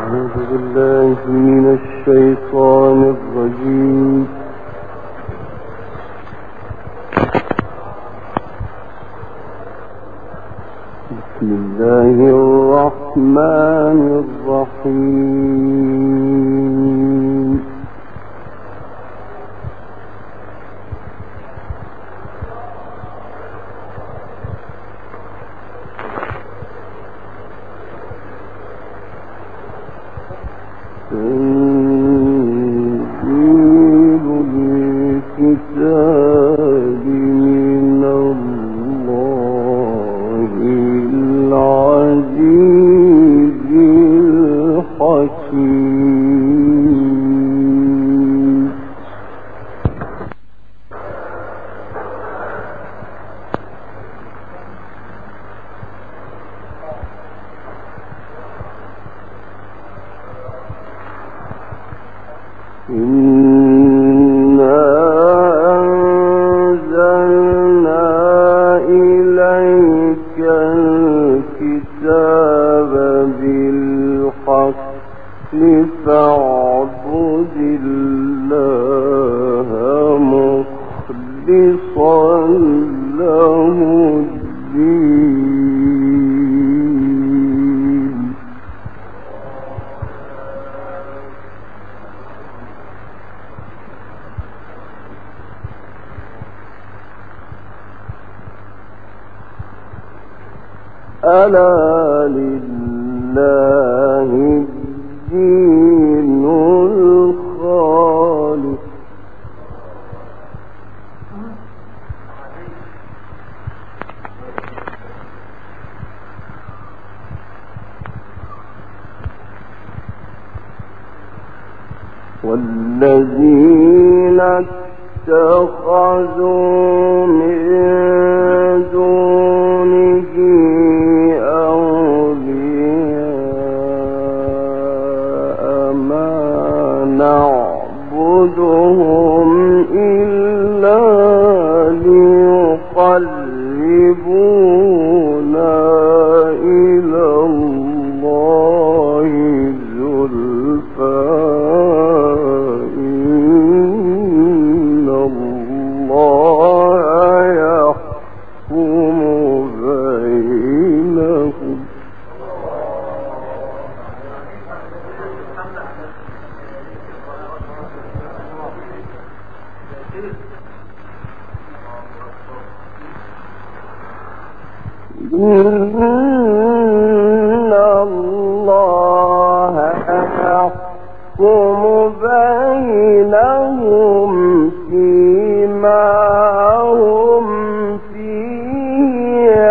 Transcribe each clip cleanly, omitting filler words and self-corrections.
ألا لله الدين الخالص والذين اتخذوا من دونه أولياء ما نعبدهم إلا ليقربونا إلى الله زلفى إن الله يحكم بينهم إن الله يحكم بينهم فيما هم فيه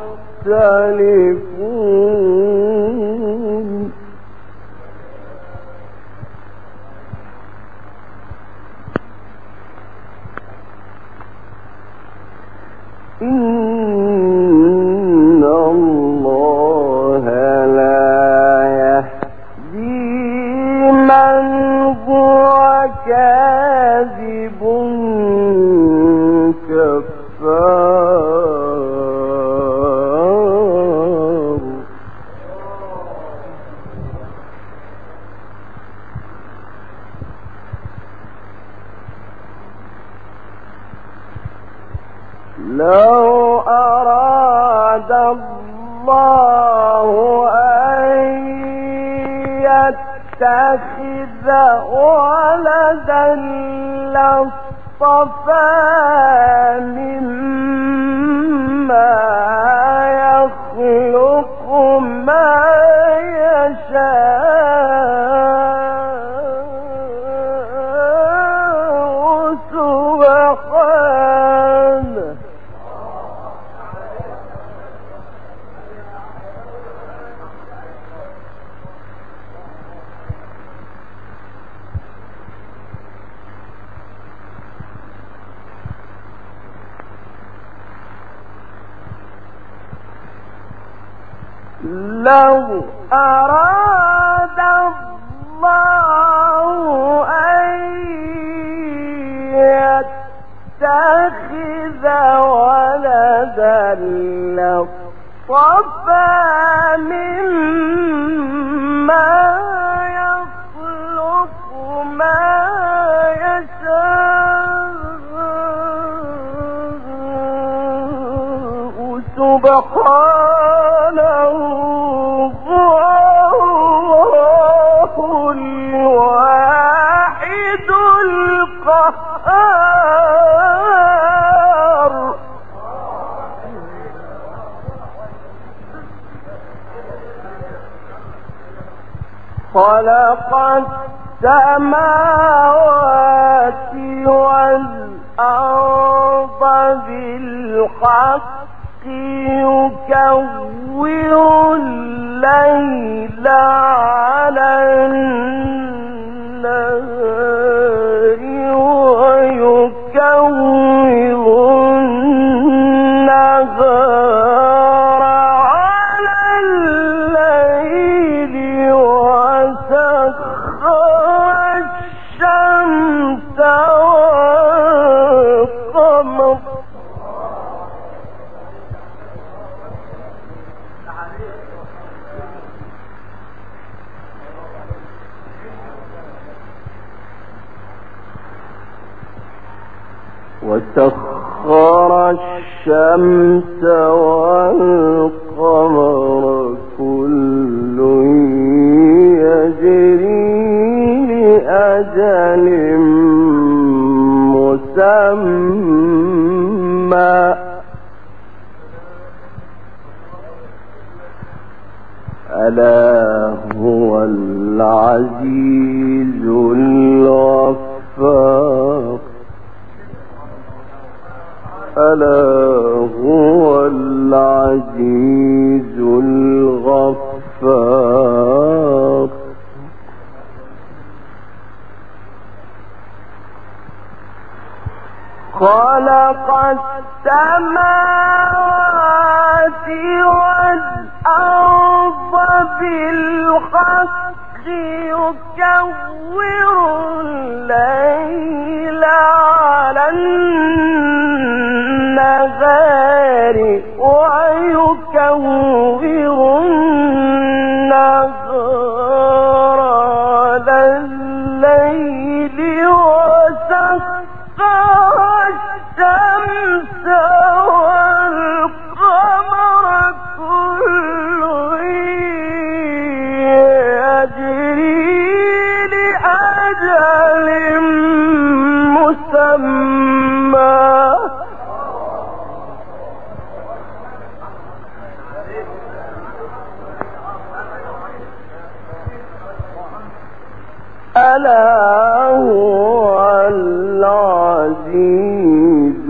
يختلفون إن الله لا يهدي من هو كاذب كفار لو أراد الله أن يتخذ ولدا لاصطفى مما يخلق ما يشاء سبحانه لو أراد الله أن يتخذ ولدا لاصطفى مما خلق السماوات والأرض بالحق يكور الليل على النهار ويكور النهار على الليل وسخر الشمس والقمر كل يجري لأجل مسمى ألا هو العزيز الغفار ألا هو العزيز الغفار خلق السماوات والأرض بالحق يكور الليل على النهار ويكور النهار على الليل وسخر الشمس والقمر كل يجري لأجل مسمى ألا هو العزيز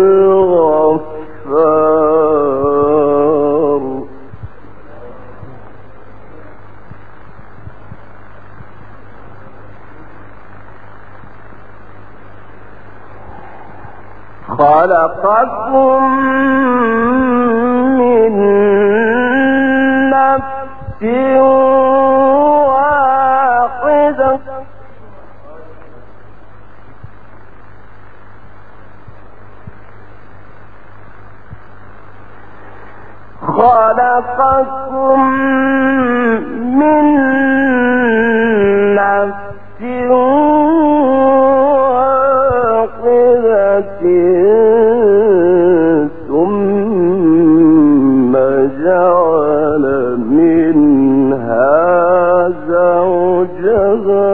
الغفار خلقكم من نفس واحدة خلقكم من نفس واحدة ثم جعل منها زوجها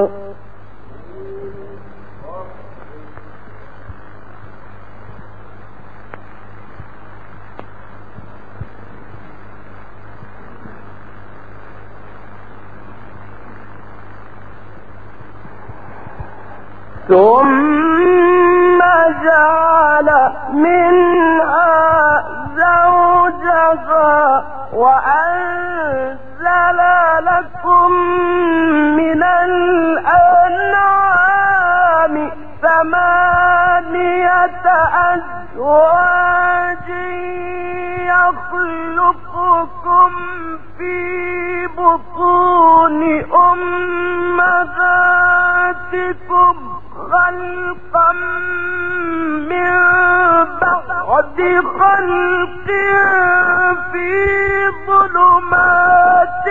ثم جعل منها زوجها وأنزل لكم من الأنعام ثمانية أزواج يخلقكم في بطون أمهاتكم خلقا من بعد خلق في ظلمات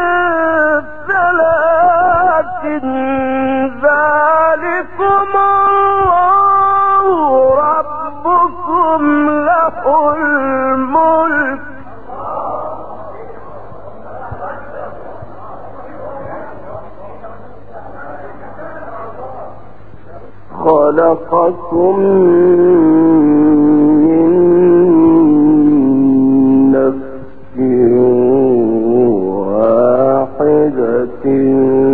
ثلاث ذلكم الله ربكم له الملك خلقكم من نفس واحدة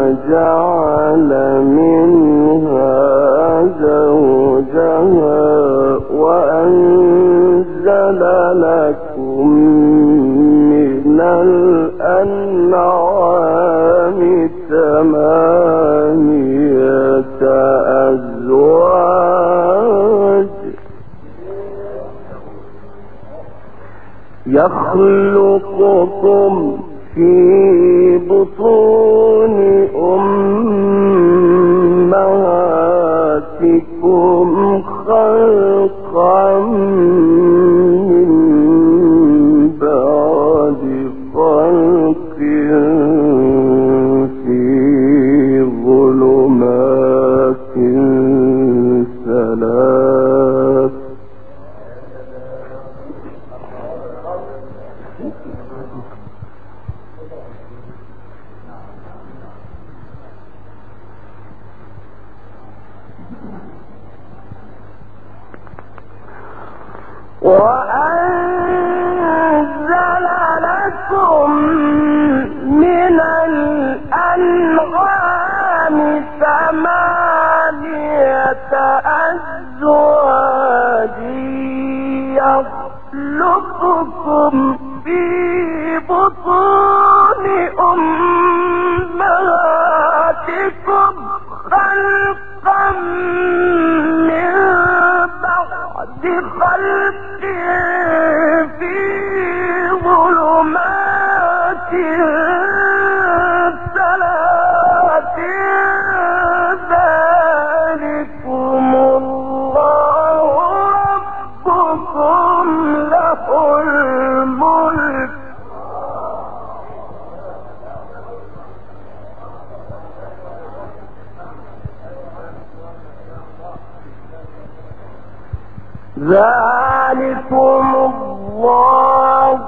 جعل منها زوجها وأنزل لكم من الأنعام ثمانية أزواج يخلقكم في بطون أمهاتكم خلقا من بعد خلق في ظلمات ثلاث وأنزل لكم من الأنعام ثمانية أزواج يخلقكم في بطون أمهاتكم خلقا من بعد خلق في ظلمات ثلاث ذلكم الله ربكم له الملك ذلكم الله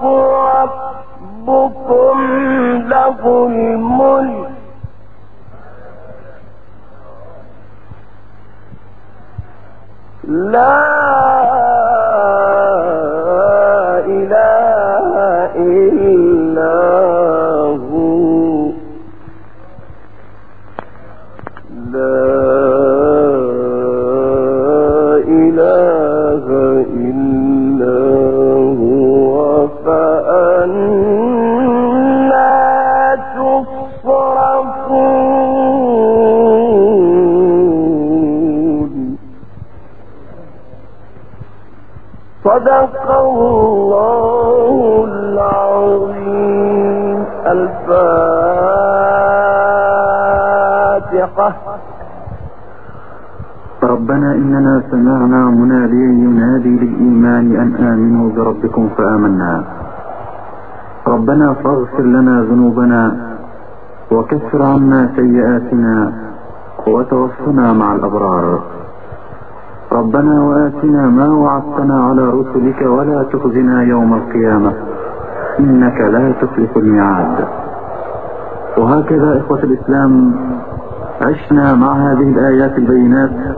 ربكم له الملك لا إله إلا هو لا إله إلا هو فأنا تصرفون صدق الله العظيم. الفاتحة. ربنا إننا سمعنا مناديا ينادي للإيمان أن آمنوا بربكم فآمنا. ربنا فاغفر لنا ذنوبنا وكفر عنا سيئاتنا وتوفنا مع الأبرار. ربنا وآتنا ما وعدتنا على رسلك ولا تخزنا يوم القيامة إنك لا تخلف الميعاد. وهكذا إخوة الإسلام عشنا مع هذه الآيات البينات